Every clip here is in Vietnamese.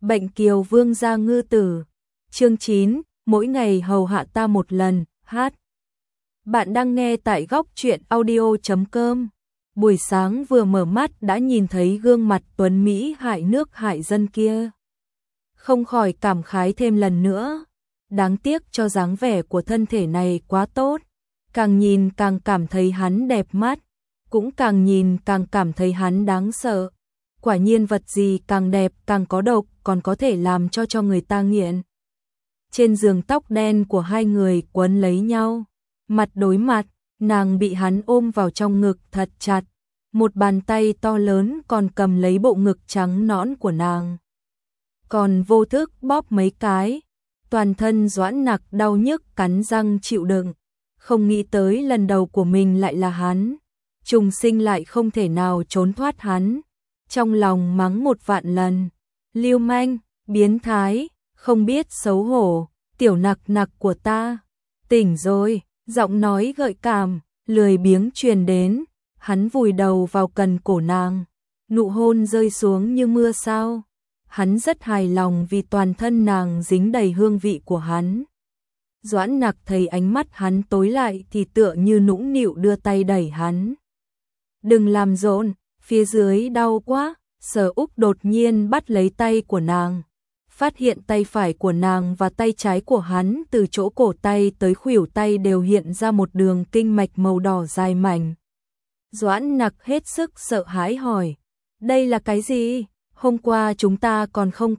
Bệnh kiều vương gia ngư tử. Chương 9, mỗi ngày hầu hạ ta một lần, hát. Bạn đang nghe tại góc truyện audio.com. Buổi sáng vừa mở mắt đã nhìn thấy gương mặt tuấn Mỹ hại nước hại dân kia. Không khỏi cảm khái thêm lần nữa. Đáng tiếc cho dáng vẻ của thân thể này quá tốt. Càng nhìn càng cảm thấy hắn đẹp mắt. Cũng càng nhìn càng cảm thấy hắn đáng sợ. Quả nhiên vật gì càng đẹp càng có độc, còn có thể làm cho người ta nghiện. Trên giường tóc đen của hai người quấn lấy nhau, mặt đối mặt, nàng bị hắn ôm vào trong ngực thật chặt, một bàn tay to lớn còn cầm lấy bộ ngực trắng nõn của nàng. Còn vô thức bóp mấy cái, toàn thân Doãn Nặc đau nhức cắn răng chịu đựng, không nghĩ tới lần đầu của mình lại là hắn, trùng sinh lại không thể nào trốn thoát hắn. Trong lòng mắng một vạn lần, lưu manh, biến thái, không biết xấu hổ, tiểu Nặc Nặc của ta, tỉnh rồi, giọng nói gợi cảm, lười biếng truyền đến, hắn vùi đầu vào cần cổ nàng, nụ hôn rơi xuống như mưa sao, hắn rất hài lòng vì toàn thân nàng dính đầy hương vị của hắn. Doãn Nặc thấy ánh mắt hắn tối lại thì tựa như nũng nịu đưa tay đẩy hắn. Đừng làm rộn. Phía dưới đau quá, Sở Úc đột nhiên bắt lấy tay của nàng, phát hiện tay phải của nàng và tay trái của hắn từ chỗ cổ tay tới khuỷu tay đều hiện ra một đường kinh mạch màu đỏ dài mảnh. Doãn Nặc hết sức sợ hãi hỏi, đây là cái gì? Hôm qua chúng ta còn không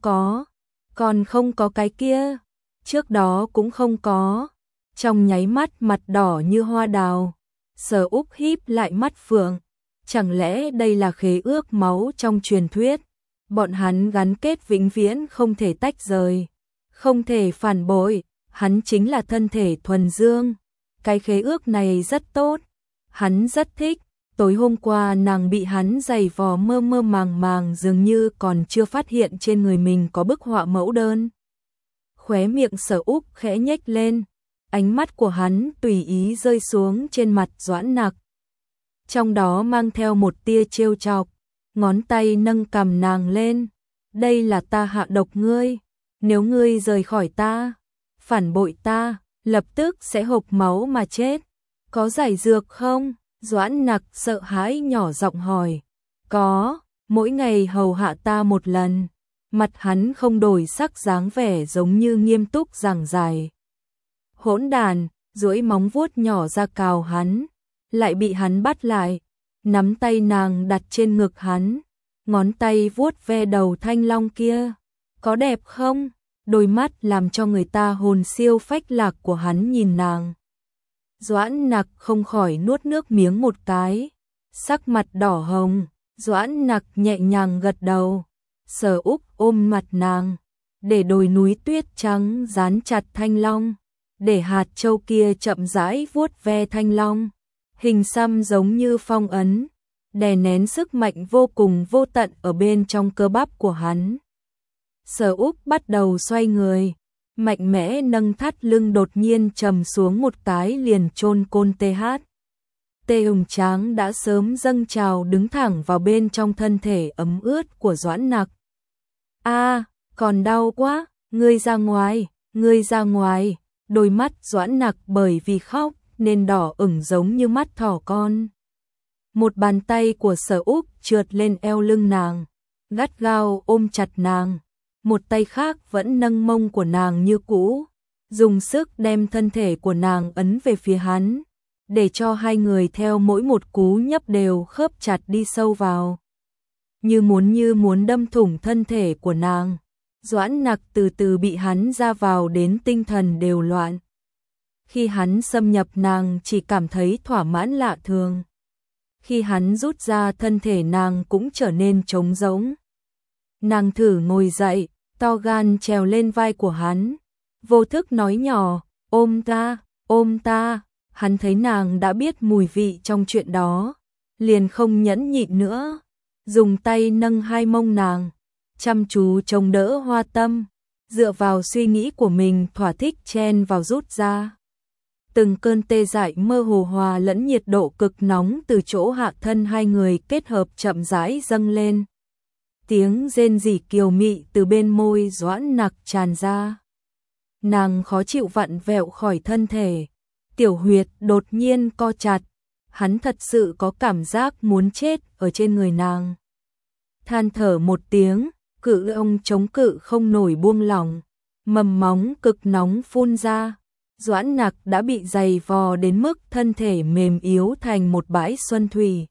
có cái kia, trước đó cũng không có. Trong nháy mắt mặt đỏ như hoa đào, Sở Úc híp lại mắt phượng. Chẳng lẽ đây là khế ước máu trong truyền thuyết? Bọn hắn gắn kết vĩnh viễn không thể tách rời, không thể phản bội, hắn chính là thân thể thuần dương. Cái khế ước này rất tốt, hắn rất thích. Tối hôm qua nàng bị hắn giày vò mơ mơ màng màng dường như còn chưa phát hiện trên người mình có bức họa mẫu đơn. Khóe miệng Sở Úc khẽ nhếch lên, ánh mắt của hắn tùy ý rơi xuống trên mặt Doãn Nặc. Trong đó mang theo một tia trêu chọc, ngón tay nâng cằm nàng lên, đây là ta hạ độc ngươi, nếu ngươi rời khỏi ta, phản bội ta, lập tức sẽ hộc máu mà chết, có giải dược không? Doãn Nặc sợ hãi nhỏ giọng hỏi, có, mỗi ngày hầu hạ ta một lần, mặt hắn không đổi sắc dáng vẻ giống như nghiêm túc giảng giải. Hỗn đàn, duỗi móng vuốt nhỏ ra cào hắn. Lại bị hắn bắt lại, nắm tay nàng đặt trên ngực hắn, ngón tay vuốt ve đầu thanh long kia, có đẹp không? Đôi mắt làm cho người ta hồn siêu phách lạc của hắn nhìn nàng. Doãn Nặc không khỏi nuốt nước miếng một cái, sắc mặt đỏ hồng, Doãn Nặc nhẹ nhàng gật đầu, Sở Úc ôm mặt nàng, để đồi núi tuyết trắng dán chặt thanh long, để hạt châu kia chậm rãi vuốt ve thanh long. Hình xăm giống như phong ấn, đè nén sức mạnh vô cùng vô tận ở bên trong cơ bắp của hắn. Sở Úc bắt đầu xoay người, mạnh mẽ nâng thắt lưng đột nhiên trầm xuống một cái liền chôn côn TH. Tê hùng tráng đã sớm dâng trào đứng thẳng vào bên trong thân thể ấm ướt của Doãn Nặc. A, còn đau quá, ngươi ra ngoài, đôi mắt Doãn Nặc bởi vì khóc nên đỏ ửng giống như mắt thỏ con. Một bàn tay của Sở Úc trượt lên eo lưng nàng, gắt gao ôm chặt nàng, một tay khác vẫn nâng mông của nàng như cũ, dùng sức đem thân thể của nàng ấn về phía hắn, để cho hai người theo mỗi một cú nhấp đều khớp chặt đi sâu vào. Như muốn đâm thủng thân thể của nàng, Doãn Nặc từ từ bị hắn ra vào đến tinh thần đều loạn. Khi hắn xâm nhập nàng chỉ cảm thấy thỏa mãn lạ thường. Khi hắn rút ra thân thể nàng cũng trở nên trống rỗng. Nàng thử ngồi dậy, to gan trèo lên vai của hắn. Vô thức nói nhỏ, ôm ta. Hắn thấy nàng đã biết mùi vị trong chuyện đó. Liền không nhẫn nhịn nữa. Dùng tay nâng hai mông nàng. Chăm chú chống đỡ hoa tâm. Dựa vào suy nghĩ của mình thỏa thích chen vào rút ra. Từng cơn tê dại mơ hồ hòa lẫn nhiệt độ cực nóng từ chỗ hạ thân hai người kết hợp chậm rãi dâng lên. tiếng rên rỉ kiều mị từ bên môi Doãn Nặc tràn ra. Nàng khó chịu vặn vẹo khỏi thân thể, tiểu huyệt đột nhiên co chặt, hắn thật sự có cảm giác muốn chết ở trên người nàng. Than thở một tiếng, cự ông chống cự không nổi buông lỏng, mầm móng cực nóng phun ra. Doãn Nặc đã bị dày vò đến mức thân thể mềm yếu thành một bãi xuân thủy.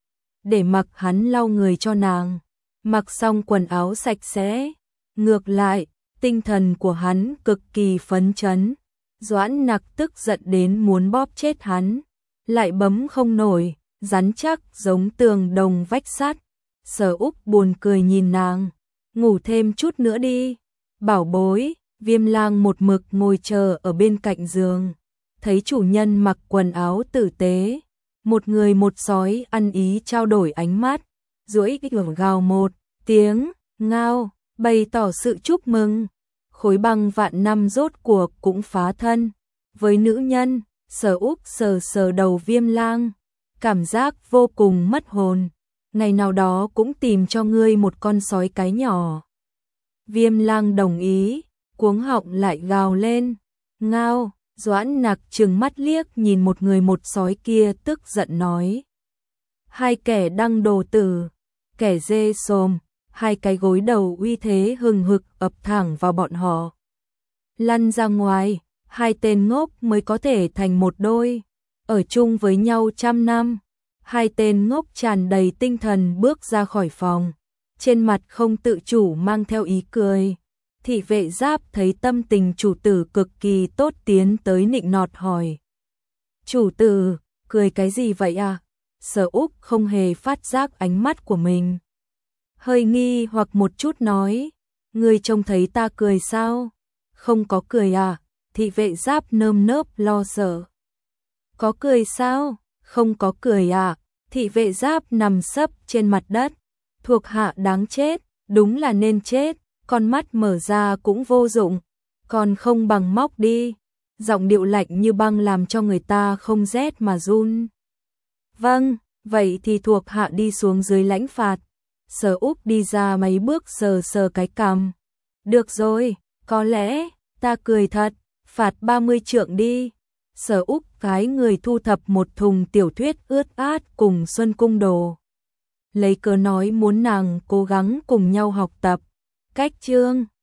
Để mặc hắn lau người cho nàng, mặc xong quần áo sạch sẽ, ngược lại, tinh thần của hắn cực kỳ phấn chấn. Doãn Nặc tức giận đến muốn bóp chết hắn, lại bấm không nổi, rắn chắc giống tường đồng vách sắt. Sở Úc buồn cười nhìn nàng, ngủ thêm chút nữa đi, bảo bối. Viêm Lang một mực ngồi chờ ở bên cạnh giường, thấy chủ nhân mặc quần áo tử tế, một người một sói ăn ý trao đổi ánh mắt, duỗi gào một tiếng, ngao, bày tỏ sự chúc mừng. Khối băng vạn năm rốt cuộc cũng phá thân. Với nữ nhân, Sở Úc sờ sờ đầu Viêm Lang, cảm giác vô cùng mất hồn. Ngày nào đó cũng tìm cho ngươi một con sói cái nhỏ. Viêm Lang đồng ý, cuống họng lại gào lên, ngao. Doãn Nặc trừng mắt liếc nhìn một người một sói kia tức giận nói. Hai kẻ đăng đồ tử, kẻ dê sồm, hai cái gối đầu uy thế hừng hực ập thẳng vào bọn họ. Lăn ra ngoài, hai tên ngốc mới có thể thành một đôi, ở chung với nhau 100 năm. Hai tên ngốc tràn đầy tinh thần bước ra khỏi phòng, trên mặt không tự chủ mang theo ý cười. Thị vệ Giáp thấy tâm tình chủ tử cực kỳ tốt tiến tới nịnh nọt hỏi. Chủ tử, cười cái gì vậy à? Sở Úc không hề phát giác ánh mắt của mình. Hơi nghi hoặc một chút nói, ngươi trông thấy ta cười sao? Không có cười à? Thị vệ Giáp nơm nớp lo sợ. Có cười sao? Không có cười à? Thị vệ Giáp nằm sấp trên mặt đất. Thuộc hạ đáng chết, đúng là nên chết. Con mắt mở ra cũng vô dụng, còn không bằng móc đi. Giọng điệu lạnh như băng làm cho người ta không rét mà run. Vâng, vậy thì thuộc hạ đi xuống dưới lãnh phạt. Sở Úc đi ra mấy bước sờ sờ cái cằm. Được rồi, có lẽ, ta cười thật, phạt 30 trượng đi. Sở Úc cái người thu thập một thùng tiểu thuyết ướt át cùng Xuân Cung Đồ. Lấy cớ nói muốn nàng cố gắng cùng nhau học tập. Cách chương